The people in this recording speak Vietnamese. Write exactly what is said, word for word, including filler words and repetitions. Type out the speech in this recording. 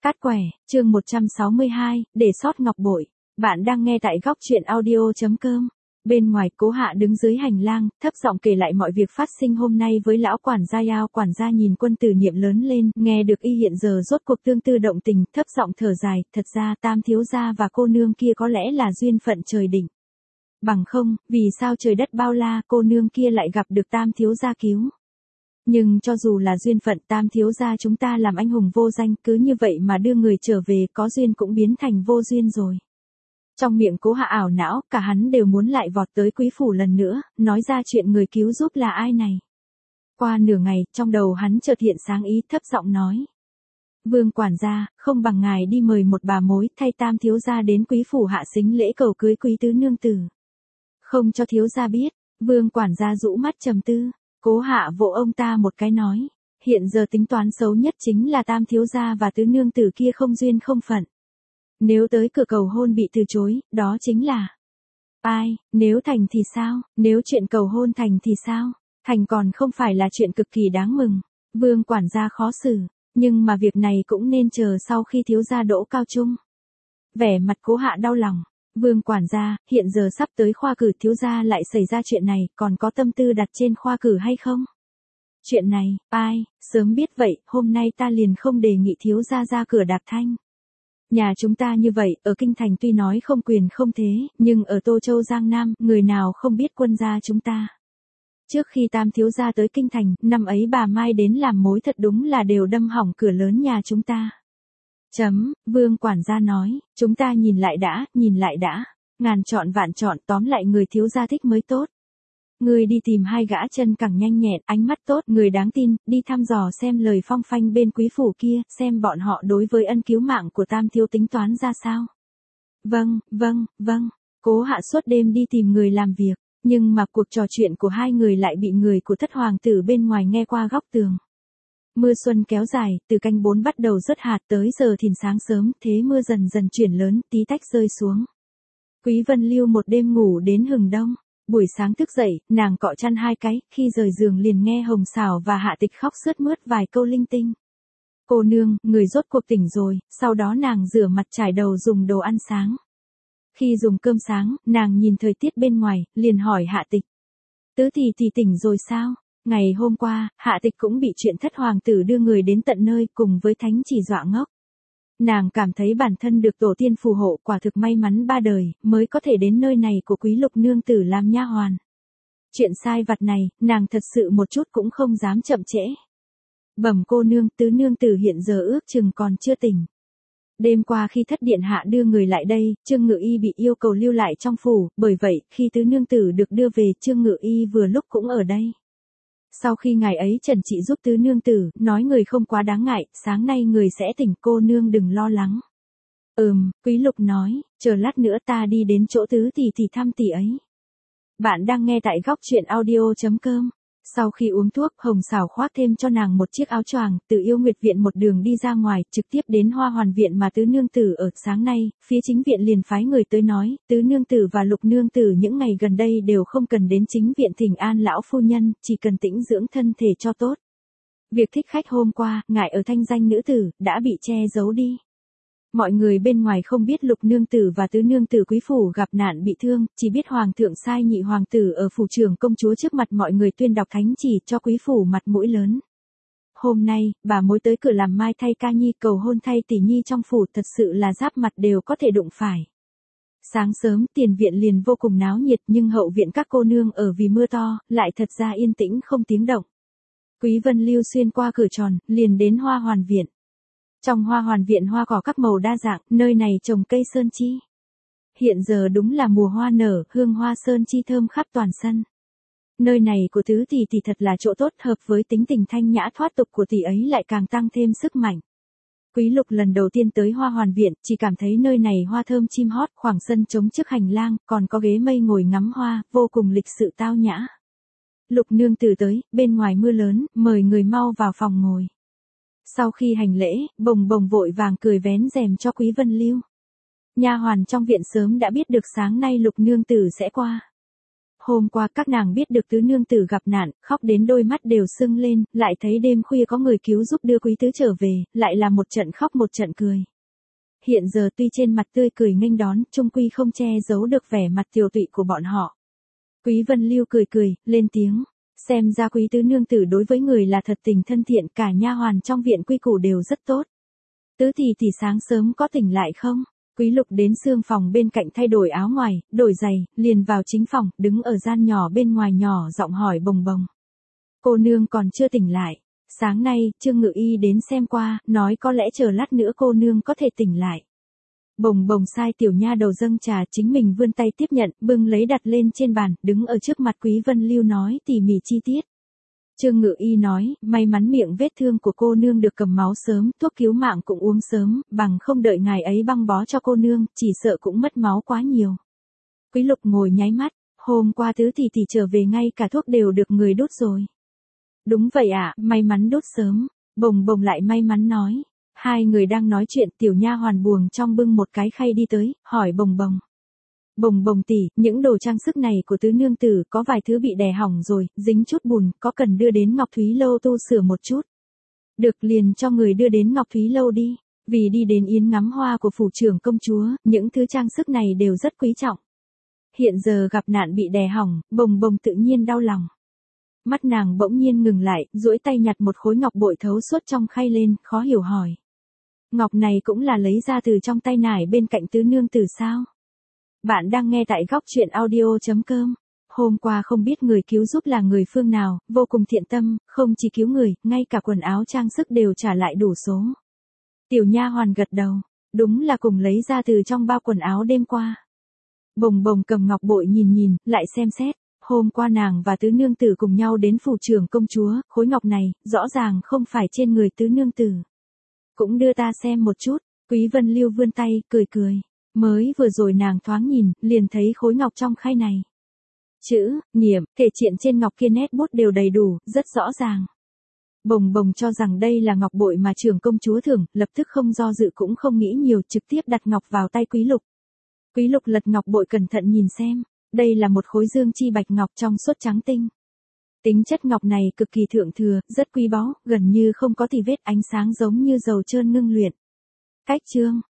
Cát quẻ, chương một trăm sáu mươi hai, để sót ngọc bội. Bạn đang nghe tại góc truyện audio.com. Bên ngoài, Cố Hạ đứng dưới hành lang, thấp giọng kể lại mọi việc phát sinh hôm nay với lão quản gia Yao. Quản gia nhìn Quân Tử Niệm lớn lên, nghe được y hiện giờ rốt cuộc tương tư động tình, thấp giọng thở dài, thật ra Tam thiếu gia và cô nương kia có lẽ là duyên phận trời định. Bằng không, vì sao trời đất bao la, cô nương kia lại gặp được Tam thiếu gia cứu. Nhưng cho dù là duyên phận, Tam thiếu gia chúng ta làm anh hùng vô danh, cứ như vậy mà đưa người trở về, có duyên cũng biến thành vô duyên rồi. Trong miệng Cố Hạ ảo não, cả hắn đều muốn lại vọt tới quý phủ lần nữa, nói ra chuyện người cứu giúp là ai này. Qua nửa ngày, trong đầu hắn chợt hiện sáng ý, thấp giọng nói. Vương quản gia, không bằng ngài đi mời một bà mối thay Tam thiếu gia đến quý phủ hạ sính lễ cầu cưới quý tứ nương tử. Không cho thiếu gia biết. Vương quản gia rũ mắt trầm tư. Cố Hạ vỗ ông ta một cái nói, hiện giờ tính toán xấu nhất chính là Tam thiếu gia và tứ nương tử kia không duyên không phận. Nếu tới cửa cầu hôn bị từ chối, đó chính là ai, nếu thành thì sao, nếu chuyện cầu hôn thành thì sao, thành còn không phải là chuyện cực kỳ đáng mừng. Vương quản gia khó xử, nhưng mà việc này cũng nên chờ sau khi thiếu gia đỗ cao trung. Vẻ mặt Cố Hạ đau lòng. Vương quản gia, hiện giờ sắp tới khoa cử, thiếu gia lại xảy ra chuyện này, còn có tâm tư đặt trên khoa cử hay không? Chuyện này, ai, sớm biết vậy, hôm nay ta liền không đề nghị thiếu gia ra cửa đạp thanh. Nhà chúng ta như vậy, ở Kinh Thành tuy nói không quyền không thế, nhưng ở Tô Châu Giang Nam, người nào không biết quân gia chúng ta. Trước khi Tam thiếu gia tới Kinh Thành, năm ấy bà Mai đến làm mối thật đúng là đều đâm hỏng cửa lớn nhà chúng ta. Chấm, Vương quản gia nói, chúng ta nhìn lại đã, nhìn lại đã, ngàn chọn vạn chọn, tóm lại người thiếu gia thích mới tốt. Người đi tìm hai gã chân cẳng nhanh nhẹn, ánh mắt tốt, người đáng tin, đi thăm dò xem lời phong phanh bên quý phủ kia, xem bọn họ đối với ân cứu mạng của Tam thiếu tính toán ra sao. Vâng, vâng, vâng, Cố Hạ suốt đêm đi tìm người làm việc, nhưng mà cuộc trò chuyện của hai người lại bị người của thất hoàng tử bên ngoài nghe qua góc tường. Mưa xuân kéo dài, từ canh bốn bắt đầu rớt hạt tới giờ thìn sáng sớm, thế mưa dần dần chuyển lớn, tí tách rơi xuống. Quý Vân Lưu một đêm ngủ đến hừng đông, buổi sáng thức dậy, nàng cọ chăn hai cái, khi rời giường liền nghe Hồng Sảo và Hạ Tịch khóc sướt mướt vài câu linh tinh. Cô nương, người rốt cuộc tỉnh rồi, sau đó nàng rửa mặt trải đầu dùng đồ ăn sáng. Khi dùng cơm sáng, nàng nhìn thời tiết bên ngoài, liền hỏi Hạ Tịch. Tứ tỷ tỷ tỉnh rồi sao? Ngày hôm qua, Hạ Tịch cũng bị chuyện thất hoàng tử đưa người đến tận nơi cùng với thánh chỉ dọa ngốc. Nàng cảm thấy bản thân được tổ tiên phù hộ, quả thực may mắn ba đời, mới có thể đến nơi này của quý lục nương tử làm nha hoàn. Chuyện sai vặt này, nàng thật sự một chút cũng không dám chậm trễ. Bẩm cô nương, tứ nương tử hiện giờ ước chừng còn chưa tỉnh. Đêm qua khi thất điện hạ đưa người lại đây, Trương Ngự Y bị yêu cầu lưu lại trong phủ, bởi vậy, khi tứ nương tử được đưa về, Trương Ngự Y vừa lúc cũng ở đây. Sau khi ngài ấy trần trị giúp tứ nương tử, nói người không quá đáng ngại, sáng nay người sẽ tỉnh, cô nương đừng lo lắng. Ừm, Quý Lục nói, chờ lát nữa ta đi đến chỗ tứ tỷ tỷ thăm tỷ ấy. Bạn đang nghe tại góc truyện audio.com. Sau khi uống thuốc, Hồng Sảo khoác thêm cho nàng một chiếc áo choàng, từ Yêu Nguyệt viện một đường đi ra ngoài, trực tiếp đến Hoa Hoàn viện mà tứ nương tử ở. Sáng nay, phía chính viện liền phái người tới nói, tứ nương tử và lục nương tử những ngày gần đây đều không cần đến chính viện thỉnh an lão phu nhân, chỉ cần tĩnh dưỡng thân thể cho tốt. Việc thích khách hôm qua, ngại ở thanh danh nữ tử, đã bị che giấu đi. Mọi người bên ngoài không biết lục nương tử và tứ nương tử quý phủ gặp nạn bị thương, chỉ biết hoàng thượng sai nhị hoàng tử ở phủ trưởng công chúa trước mặt mọi người tuyên đọc thánh chỉ cho quý phủ mặt mũi lớn. Hôm nay, bà mối tới cửa làm mai thay ca nhi cầu hôn thay tỷ nhi trong phủ, thật sự là giáp mặt đều có thể đụng phải. Sáng sớm, tiền viện liền vô cùng náo nhiệt, nhưng hậu viện các cô nương ở vì mưa to, lại thật ra yên tĩnh không tiếng động. Quý Vân Lưu xuyên qua cửa tròn, liền đến Hoa Hoàn viện. Trong Hoa Hoàn viện hoa cỏ các màu đa dạng, nơi này trồng cây sơn chi. Hiện giờ đúng là mùa hoa nở, hương hoa sơn chi thơm khắp toàn sân. Nơi này của tứ tỷ tỷ thật là chỗ tốt, hợp với tính tình thanh nhã thoát tục của tỷ ấy lại càng tăng thêm sức mạnh. Quý Lục lần đầu tiên tới Hoa Hoàn viện, chỉ cảm thấy nơi này hoa thơm chim hót, khoảng sân trống trước hành lang, còn có ghế mây ngồi ngắm hoa, vô cùng lịch sự tao nhã. Lục nương tử tới, bên ngoài mưa lớn, mời người mau vào phòng ngồi. Sau khi hành lễ, Bồng Bồng vội vàng cười vén rèm cho Quý Vân Lưu. Nha hoàn trong viện sớm đã biết được sáng nay lục nương tử sẽ qua. Hôm qua các nàng biết được tứ nương tử gặp nạn, khóc đến đôi mắt đều sưng lên, lại thấy đêm khuya có người cứu giúp đưa quý tứ trở về, lại là một trận khóc một trận cười. Hiện giờ tuy trên mặt tươi cười nghênh đón, chung quy không che giấu được vẻ mặt tiều tụy của bọn họ. Quý Vân Lưu cười cười, lên tiếng, xem ra quý tứ nương tử đối với người là thật tình thân thiện, cả nha hoàn trong viện quy củ đều rất tốt. Tứ tỷ tỷ sáng sớm có tỉnh lại không? Quý Lục đến xương phòng bên cạnh thay đổi áo ngoài, đổi giày, liền vào chính phòng, đứng ở gian nhỏ bên ngoài nhỏ giọng hỏi Bồng Bồng. Cô nương còn chưa tỉnh lại. Sáng nay, Trương Ngự Y đến xem qua, nói có lẽ chờ lát nữa cô nương có thể tỉnh lại. Bồng Bồng sai tiểu nha đầu dâng trà, chính mình vươn tay tiếp nhận, bưng lấy đặt lên trên bàn, đứng ở trước mặt Quý Vân Lưu nói tỉ mỉ chi tiết. Trương Ngự Y nói, may mắn miệng vết thương của cô nương được cầm máu sớm, thuốc cứu mạng cũng uống sớm, bằng không đợi ngài ấy băng bó cho cô nương, chỉ sợ cũng mất máu quá nhiều. Quý Lục ngồi nháy mắt, hôm qua tứ tỷ tỷ trở về ngay cả thuốc đều được người đốt rồi. Đúng vậy ạ, à, may mắn đốt sớm. Bồng Bồng lại may mắn nói. Hai người đang nói chuyện, tiểu nha hoàn buồng trong bưng một cái khay đi tới, hỏi Bồng Bồng. Bồng Bồng tỷ, những đồ trang sức này của tứ nương tử có vài thứ bị đè hỏng rồi, dính chút bùn, có cần đưa đến Ngọc Thúy Lâu tu sửa một chút. Được, liền cho người đưa đến Ngọc Thúy Lâu đi. Vì đi đến yến ngắm hoa của phủ trưởng công chúa, những thứ trang sức này đều rất quý trọng. Hiện giờ gặp nạn bị đè hỏng, Bồng Bồng tự nhiên đau lòng. Mắt nàng bỗng nhiên ngừng lại, duỗi tay nhặt một khối ngọc bội thấu suốt trong khay lên, khó hiểu hỏi. Ngọc này cũng là lấy ra từ trong tay nải bên cạnh tứ nương tử sao? Bạn đang nghe tại góc truyện audio chấm com. Hôm qua không biết người cứu giúp là người phương nào, vô cùng thiện tâm, không chỉ cứu người, ngay cả quần áo trang sức đều trả lại đủ số. Tiểu nha hoàn gật đầu, đúng là cùng lấy ra từ trong bao quần áo đêm qua. Bồng Bồng cầm ngọc bội nhìn nhìn, lại xem xét. Hôm qua nàng và tứ nương tử cùng nhau đến phủ trưởng công chúa, khối ngọc này, rõ ràng không phải trên người tứ nương tử. Cũng đưa ta xem một chút, Quý Vân Lưu vươn tay, cười cười. Mới vừa rồi nàng thoáng nhìn, liền thấy khối ngọc trong khay này. Chữ, nghiệm, kể triện trên ngọc kia nét bút đều đầy đủ, rất rõ ràng. Bồng Bồng cho rằng đây là ngọc bội mà trưởng công chúa thưởng, lập tức không do dự cũng không nghĩ nhiều, trực tiếp đặt ngọc vào tay Quý Lục. Quý Lục lật ngọc bội cẩn thận nhìn xem. Đây là một khối dương chi bạch ngọc trong suốt trắng tinh. Tính chất ngọc này cực kỳ thượng thừa, rất quý báu, gần như không có tì vết, ánh sáng giống như dầu trơn ngưng luyện. Cách chương,